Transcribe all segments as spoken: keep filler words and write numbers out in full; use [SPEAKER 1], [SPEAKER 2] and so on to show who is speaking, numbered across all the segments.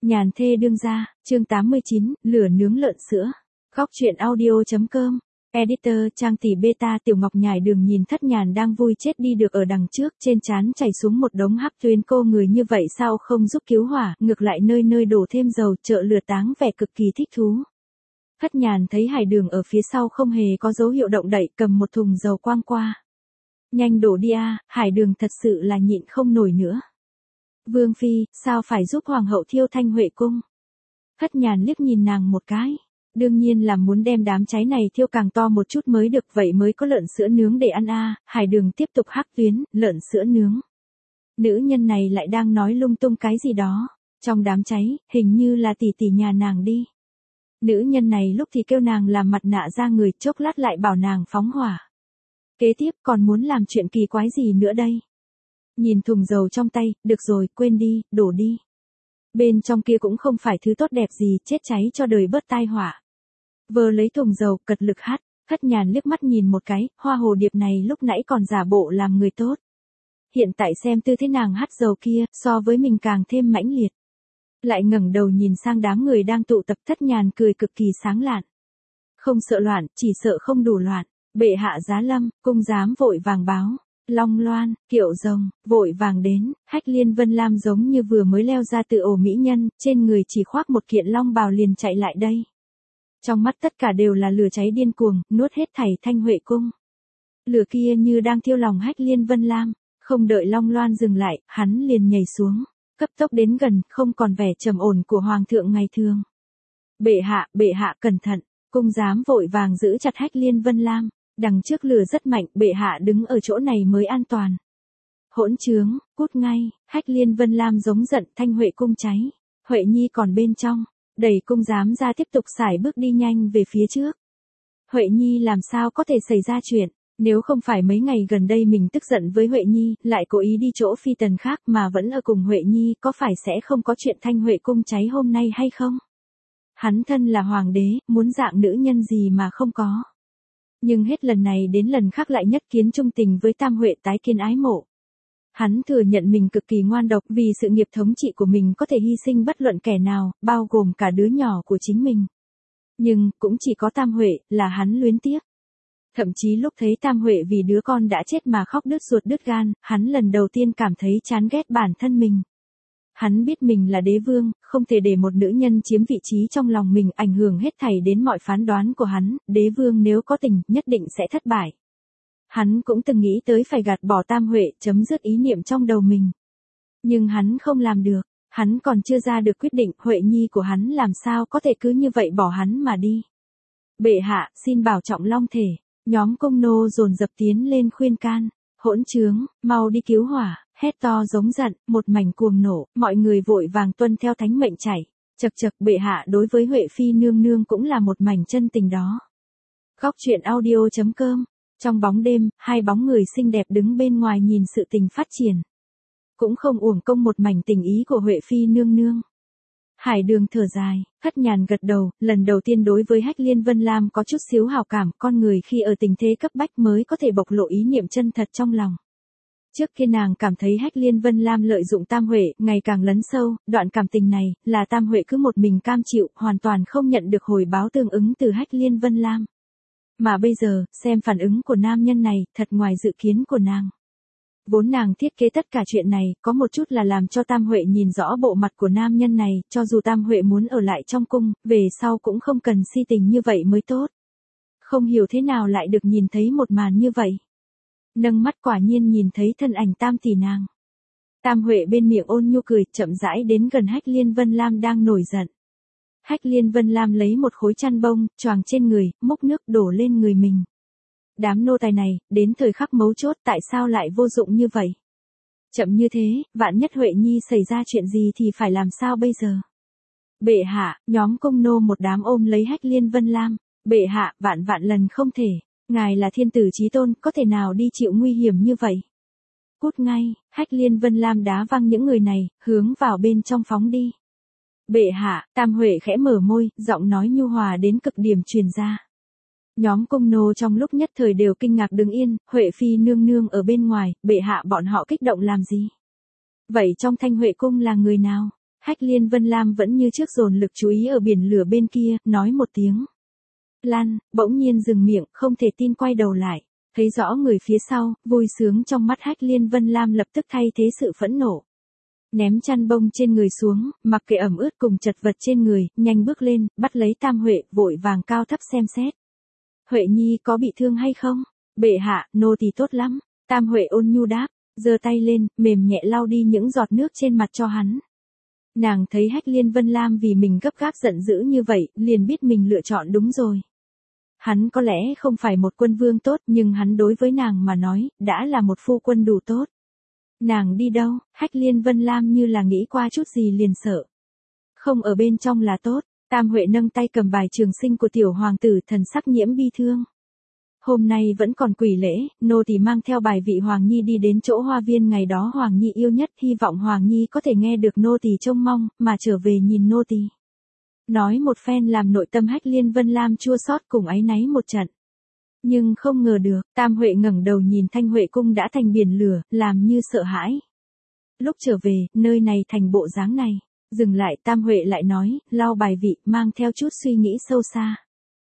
[SPEAKER 1] Nhàn thê đương gia, chương tám mươi chín, lửa nướng lợn sữa. Góc truyện audio.com. Editor Trang tỷ beta Tiểu Ngọc nhảy đường nhìn Thất Nhàn đang vui chết đi được ở đằng trước, trên trán chảy xuống một đống hắc tuyến, cô người như vậy sao không giúp cứu hỏa, ngược lại nơi nơi đổ thêm dầu, trợ lửa táng vẻ cực kỳ thích thú. Thất Nhàn thấy Hải Đường ở phía sau không hề có dấu hiệu động đậy, cầm một thùng dầu quăng qua. Nhanh đổ đi a, Hải Đường thật sự là nhịn không nổi nữa. Vương phi, sao phải giúp hoàng hậu thiêu Thanh Huệ cung? Thất Nhàn liếc nhìn nàng một cái. Đương nhiên là muốn đem đám cháy này thiêu càng to một chút mới được, vậy mới có lợn sữa nướng để ăn a. Hải Đường tiếp tục hắc tuyến, lợn sữa nướng. Nữ nhân này lại đang nói lung tung cái gì đó. Trong đám cháy, hình như là tỷ tỷ nhà nàng đi. Nữ nhân này lúc thì kêu nàng làm mặt nạ ra người, chốc lát lại bảo nàng phóng hỏa. Kế tiếp còn muốn làm chuyện kỳ quái gì nữa đây? Nhìn thùng dầu trong tay, được rồi, quên đi, đổ đi. Bên trong kia cũng không phải thứ tốt đẹp gì, chết cháy cho đời bớt tai họa. Vờ lấy thùng dầu, cật lực hắt. Thất Nhàn liếc mắt nhìn một cái, hoa hồ điệp này lúc nãy còn giả bộ làm người tốt. Hiện tại xem tư thế nàng hắt dầu kia, so với mình càng thêm mãnh liệt. Lại ngẩng đầu nhìn sang đám người đang tụ tập, Thất Nhàn cười cực kỳ sáng lạn. Không sợ loạn, chỉ sợ không đủ loạn. Bệ hạ giá lâm, cung giám vội vàng báo. Long Loan, Kiệu Rồng, vội vàng đến. Hách Liên Vân Lam giống như vừa mới leo ra từ ổ mỹ nhân, trên người chỉ khoác một kiện long bào liền chạy lại đây. Trong mắt tất cả đều là lửa cháy điên cuồng, nuốt hết thảy Thanh Huệ cung. Lửa kia như đang thiêu lòng Hách Liên Vân Lam, không đợi Long Loan dừng lại, hắn liền nhảy xuống, cấp tốc đến gần, không còn vẻ trầm ổn của hoàng thượng ngày thường. Bệ hạ, bệ hạ cẩn thận, cung giám vội vàng giữ chặt Hách Liên Vân Lam. Đằng trước lửa rất mạnh, bệ hạ đứng ở chỗ này mới an toàn. Hỗn trướng, cút ngay. Hách Liên Vân Lam giống giận, Thanh Huệ cung cháy. Huệ Nhi còn bên trong. Đẩy cung giám ra tiếp tục sải bước đi nhanh về phía trước. Huệ Nhi làm sao có thể xảy ra chuyện. Nếu không phải mấy ngày gần đây mình tức giận với Huệ Nhi, lại cố ý đi chỗ phi tần khác mà vẫn ở cùng Huệ Nhi, có phải sẽ không có chuyện Thanh Huệ cung cháy hôm nay hay không? Hắn thân là hoàng đế, muốn dạng nữ nhân gì mà không có. Nhưng hết lần này đến lần khác lại nhất kiến trung tình với Tam Huệ, tái kiến ái mộ. Hắn thừa nhận mình cực kỳ ngoan độc, vì sự nghiệp thống trị của mình có thể hy sinh bất luận kẻ nào, bao gồm cả đứa nhỏ của chính mình. Nhưng, cũng chỉ có Tam Huệ, là hắn luyến tiếc. Thậm chí lúc thấy Tam Huệ vì đứa con đã chết mà khóc đứt ruột đứt gan, hắn lần đầu tiên cảm thấy chán ghét bản thân mình. Hắn biết mình là đế vương, không thể để một nữ nhân chiếm vị trí trong lòng mình, ảnh hưởng hết thảy đến mọi phán đoán của hắn, đế vương nếu có tình, nhất định sẽ thất bại. Hắn cũng từng nghĩ tới phải gạt bỏ Tam Huệ, chấm dứt ý niệm trong đầu mình. Nhưng hắn không làm được, hắn còn chưa ra được quyết định, Huệ Nhi của hắn làm sao có thể cứ như vậy bỏ hắn mà đi. Bệ hạ, xin bảo trọng long thể, nhóm công nô dồn dập tiến lên khuyên can. Hỗn trướng, mau đi cứu hỏa. Hét to giống giận, một mảnh cuồng nổ, mọi người vội vàng tuân theo thánh mệnh chạy. Chật chật, bệ hạ đối với Huệ phi nương nương cũng là một mảnh chân tình đó. Góc truyện audio.com. Trong bóng đêm, hai bóng người xinh đẹp đứng bên ngoài nhìn sự tình phát triển. Cũng không uổng công một mảnh tình ý của Huệ phi nương nương. Hải Đường thở dài, Thất Nhàn gật đầu, lần đầu tiên đối với Hách Liên Vân Lam có chút xíu hào cảm, con người khi ở tình thế cấp bách mới có thể bộc lộ ý niệm chân thật trong lòng. Trước khi nàng cảm thấy Hách Liên Vân Lam lợi dụng Tam Huệ, ngày càng lấn sâu, đoạn cảm tình này, là Tam Huệ cứ một mình cam chịu, hoàn toàn không nhận được hồi báo tương ứng từ Hách Liên Vân Lam. Mà bây giờ, xem phản ứng của nam nhân này, thật ngoài dự kiến của nàng. Vốn nàng thiết kế tất cả chuyện này, có một chút là làm cho Tam Huệ nhìn rõ bộ mặt của nam nhân này, cho dù Tam Huệ muốn ở lại trong cung, về sau cũng không cần si tình như vậy mới tốt. Không hiểu thế nào lại được nhìn thấy một màn như vậy. Nâng mắt quả nhiên nhìn thấy thân ảnh Tam tỷ nàng. Tam Huệ bên miệng ôn nhu cười, chậm rãi đến gần Hách Liên Vân Lam đang nổi giận. Hách Liên Vân Lam lấy một khối chăn bông, choàng trên người, múc nước đổ lên người mình. Đám nô tài này, đến thời khắc mấu chốt tại sao lại vô dụng như vậy? Chậm như thế, vạn nhất Huệ Nhi xảy ra chuyện gì thì phải làm sao bây giờ? Bệ hạ, nhóm công nô một đám ôm lấy Hách Liên Vân Lam. Bệ hạ, vạn vạn lần không thể. Ngài là thiên tử chí tôn, có thể nào đi chịu nguy hiểm như vậy? Cút ngay, Hách Liên Vân Lam đá văng những người này, hướng vào bên trong phóng đi. Bệ hạ, Tam Huệ khẽ mở môi, giọng nói nhu hòa đến cực điểm truyền ra. Nhóm công nô trong lúc nhất thời đều kinh ngạc đứng yên, Huệ phi nương nương ở bên ngoài, bệ hạ bọn họ kích động làm gì? Vậy trong Thanh Huệ cung là người nào? Hách Liên Vân Lam vẫn như trước dồn lực chú ý ở biển lửa bên kia, nói một tiếng. Lan, bỗng nhiên dừng miệng, không thể tin quay đầu lại. Thấy rõ người phía sau, vui sướng trong mắt Hách Liên Vân Lam lập tức thay thế sự phẫn nộ. Ném chăn bông trên người xuống, mặc kệ ẩm ướt cùng chật vật trên người, nhanh bước lên, bắt lấy Tam Huệ, vội vàng cao thấp xem xét. Huệ Nhi có bị thương hay không? Bệ hạ, nô tỳ tốt lắm. Tam Huệ ôn nhu đáp, giơ tay lên, mềm nhẹ lau đi những giọt nước trên mặt cho hắn. Nàng thấy Hách Liên Vân Lam vì mình gấp gáp giận dữ như vậy, liền biết mình lựa chọn đúng rồi. Hắn có lẽ không phải một quân vương tốt, nhưng hắn đối với nàng mà nói, đã là một phu quân đủ tốt. Nàng đi đâu? Hách Liên Vân Lam như là nghĩ qua chút gì liền sợ. Không ở bên trong là tốt. Tam Huệ nâng tay cầm bài trường sinh của tiểu hoàng tử, thần sắc nhiễm bi thương. Hôm nay vẫn còn quỷ lễ, nô tỳ mang theo bài vị Hoàng Nhi đi đến chỗ hoa viên ngày đó Hoàng Nhi yêu nhất, hy vọng Hoàng Nhi có thể nghe được nô tỳ trông mong, mà trở về nhìn nô tỳ. Nói một phen làm nội tâm Hách Liên Vân Lam chua xót cùng áy náy một trận. Nhưng không ngờ được, Tam Huệ ngẩng đầu nhìn Thanh Huệ cung đã thành biển lửa, làm như sợ hãi. Lúc trở về, nơi này thành bộ dáng này. Dừng lại, Tam Huệ lại nói, lau bài vị, mang theo chút suy nghĩ sâu xa.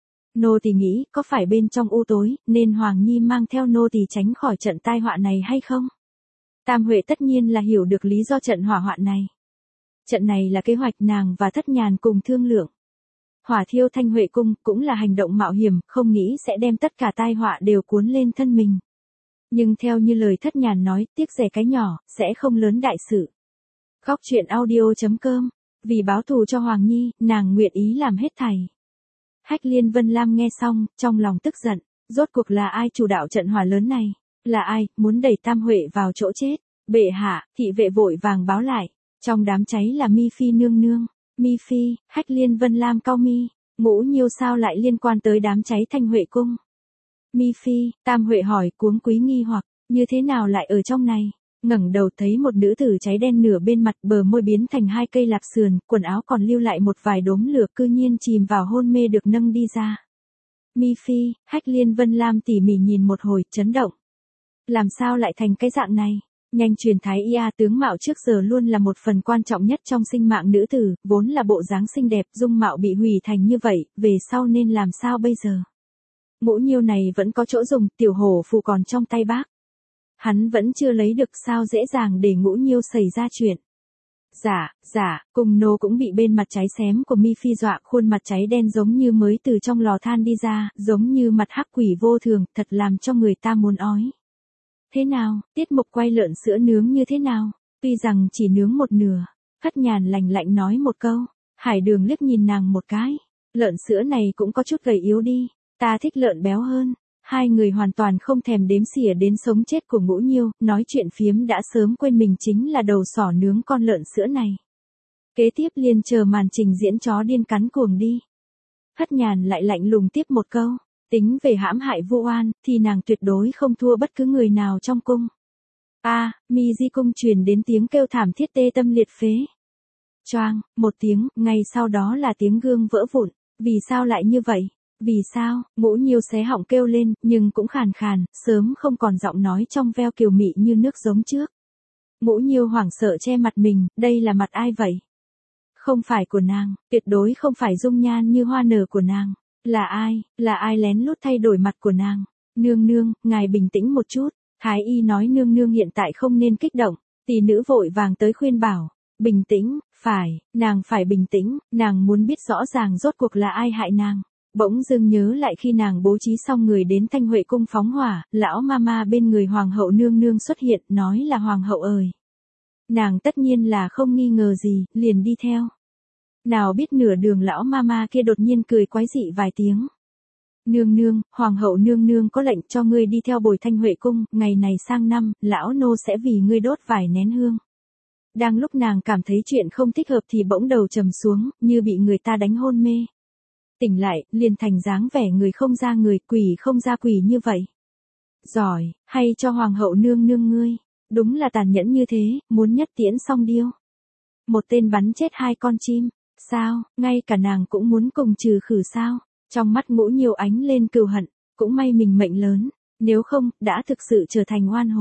[SPEAKER 1] Nô tỳ nghĩ, có phải bên trong u tối, nên Hoàng Nhi mang theo nô tỳ tránh khỏi trận tai họa này hay không? Tam Huệ tất nhiên là hiểu được lý do trận hỏa hoạn này. Trận này là kế hoạch nàng và Thất Nhàn cùng thương lượng. Hỏa thiêu Thanh Huệ cung cũng là hành động mạo hiểm, không nghĩ sẽ đem tất cả tai họa đều cuốn lên thân mình. Nhưng theo như lời Thất Nhàn nói, tiếc rẻ cái nhỏ, sẽ không lớn đại sự. Khóc chuyện audio chấm com, vì báo thù cho Hoàng Nhi, nàng nguyện ý làm hết thảy. Hách Liên Vân Lam nghe xong, trong lòng tức giận, rốt cuộc là ai chủ đạo trận hỏa lớn này? Là ai, muốn đẩy Tam Huệ vào chỗ chết? Bệ hạ, thị vệ vội vàng báo lại, trong đám cháy là Mi Phi nương nương. Mi Phi, Hách Liên Vân Lam cau mi, Ngũ Nhiêu sao lại liên quan tới đám cháy Thanh Huệ cung? Mi Phi, Tam Huệ hỏi cuống quý nghi hoặc, như thế nào lại ở trong này? Ngẩng đầu thấy một nữ tử cháy đen nửa bên mặt, bờ môi biến thành hai cây lạp sườn, quần áo còn lưu lại một vài đốm lửa, cư nhiên chìm vào hôn mê được nâng đi ra. Mi Phi, Hách Liên Vân Lam tỉ mỉ nhìn một hồi, chấn động. Làm sao lại thành cái dạng này? Nhanh truyền thái y, tướng mạo trước giờ luôn là một phần quan trọng nhất trong sinh mạng nữ tử, vốn là bộ dáng xinh đẹp, dung mạo bị hủy thành như vậy, về sau nên làm sao bây giờ? Ngũ Nhiêu này vẫn có chỗ dùng, tiểu hổ phù còn trong tay bác. Hắn vẫn chưa lấy được, sao dễ dàng để Ngũ Nhiêu xảy ra chuyện. Dạ, dạ, cùng nô cũng bị bên mặt cháy xém của Mi Phi dọa, khuôn mặt cháy đen giống như mới từ trong lò than đi ra, giống như mặt hắc quỷ vô thường, thật làm cho người ta muốn ói. Thế nào, tiết mục quay lợn sữa nướng như thế nào? Tuy rằng chỉ nướng một nửa, Thất Nhàn lạnh lạnh nói một câu, Hải Đường liếc nhìn nàng một cái, lợn sữa này cũng có chút gầy yếu đi, ta thích lợn béo hơn. Hai người hoàn toàn không thèm đếm xỉa đến sống chết của Ngũ Nhiêu, nói chuyện phiếm đã sớm quên mình chính là đầu sỏ nướng con lợn sữa này. Kế tiếp liền chờ màn trình diễn chó điên cắn cuồng đi. Thất Nhàn lại lạnh lùng tiếp một câu, tính về hãm hại vu oan, thì nàng tuyệt đối không thua bất cứ người nào trong cung. A, à, Mi Di cung truyền đến tiếng kêu thảm thiết tê tâm liệt phế. Choang, một tiếng, ngay sau đó là tiếng gương vỡ vụn, vì sao lại như vậy? Vì sao? Ngũ Nhiêu xé họng kêu lên, nhưng cũng khàn khàn, sớm không còn giọng nói trong veo kiều mị như nước giống trước. Ngũ Nhiêu hoảng sợ che mặt mình, đây là mặt ai vậy? Không phải của nàng, tuyệt đối không phải dung nhan như hoa nở của nàng. Là ai, là ai lén lút thay đổi mặt của nàng? Nương nương, ngài bình tĩnh một chút. Thái y nói nương nương hiện tại không nên kích động. Tỷ nữ vội vàng tới khuyên bảo. Bình tĩnh, phải, nàng phải bình tĩnh, nàng muốn biết rõ ràng rốt cuộc là ai hại nàng. Bỗng dưng nhớ lại khi nàng bố trí xong người đến Thanh Huệ cung phóng hỏa, lão mama bên người hoàng hậu nương nương xuất hiện, nói là hoàng hậu ơi. Nàng tất nhiên là không nghi ngờ gì, liền đi theo. Nào biết nửa đường lão mama kia đột nhiên cười quái dị vài tiếng. Nương nương, hoàng hậu nương nương có lệnh cho ngươi đi theo bồi Thanh Huệ cung, ngày này sang năm, lão nô sẽ vì ngươi đốt vài nén hương. Đang lúc nàng cảm thấy chuyện không thích hợp thì bỗng đầu trầm xuống, như bị người ta đánh hôn mê. Tỉnh lại, liền thành dáng vẻ người không ra người, quỷ không ra quỷ như vậy. Giỏi, hay cho hoàng hậu nương nương ngươi. Đúng là tàn nhẫn như thế, muốn nhất tiễn song điêu. Một tên bắn chết hai con chim. Sao, ngay cả nàng cũng muốn cùng trừ khử sao? Trong mắt Ngũ Nhiêu ánh lên cừu hận, cũng may mình mệnh lớn. Nếu không, đã thực sự trở thành oan hồn.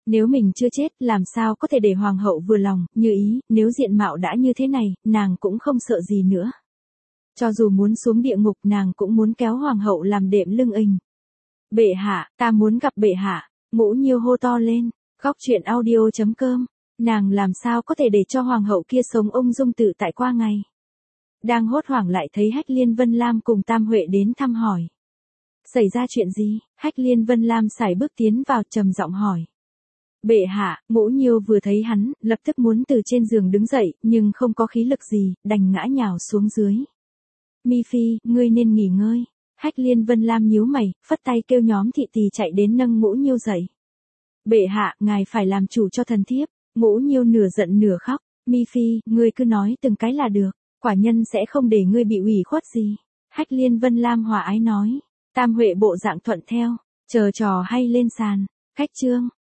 [SPEAKER 1] Nếu mình chưa chết, làm sao có thể để hoàng hậu vừa lòng, như ý, nếu diện mạo đã như thế này, nàng cũng không sợ gì nữa. Cho dù muốn xuống địa ngục, nàng cũng muốn kéo hoàng hậu làm đệm lưng ình. Bệ hạ, ta muốn gặp bệ hạ, Ngũ Nhiêu hô to lên. Góc truyện audio chấm com, nàng làm sao có thể để cho hoàng hậu kia sống ung dung tự tại qua ngày. Đang hốt hoảng lại thấy Hách Liên Vân Lam cùng Tam Huệ đến thăm hỏi. Xảy ra chuyện gì? Hách Liên Vân Lam sải bước tiến vào trầm giọng hỏi. Bệ hạ, Ngũ Nhiêu vừa thấy hắn, lập tức muốn từ trên giường đứng dậy, nhưng không có khí lực gì, đành ngã nhào xuống dưới. Mi Phi, ngươi nên nghỉ ngơi. Hách Liên Vân Lam nhíu mày, phất tay kêu nhóm thị tỳ chạy đến nâng Ngũ Nhiêu dậy. Bệ hạ, ngài phải làm chủ cho thần thiếp. Ngũ Nhiêu nửa giận nửa khóc. Mi Phi, ngươi cứ nói từng cái là được, quả nhân sẽ không để ngươi bị ủy khuất gì. Hách Liên Vân Lam hòa ái nói. Tam Huệ bộ dạng thuận theo, chờ trò hay lên sàn. Khách trương,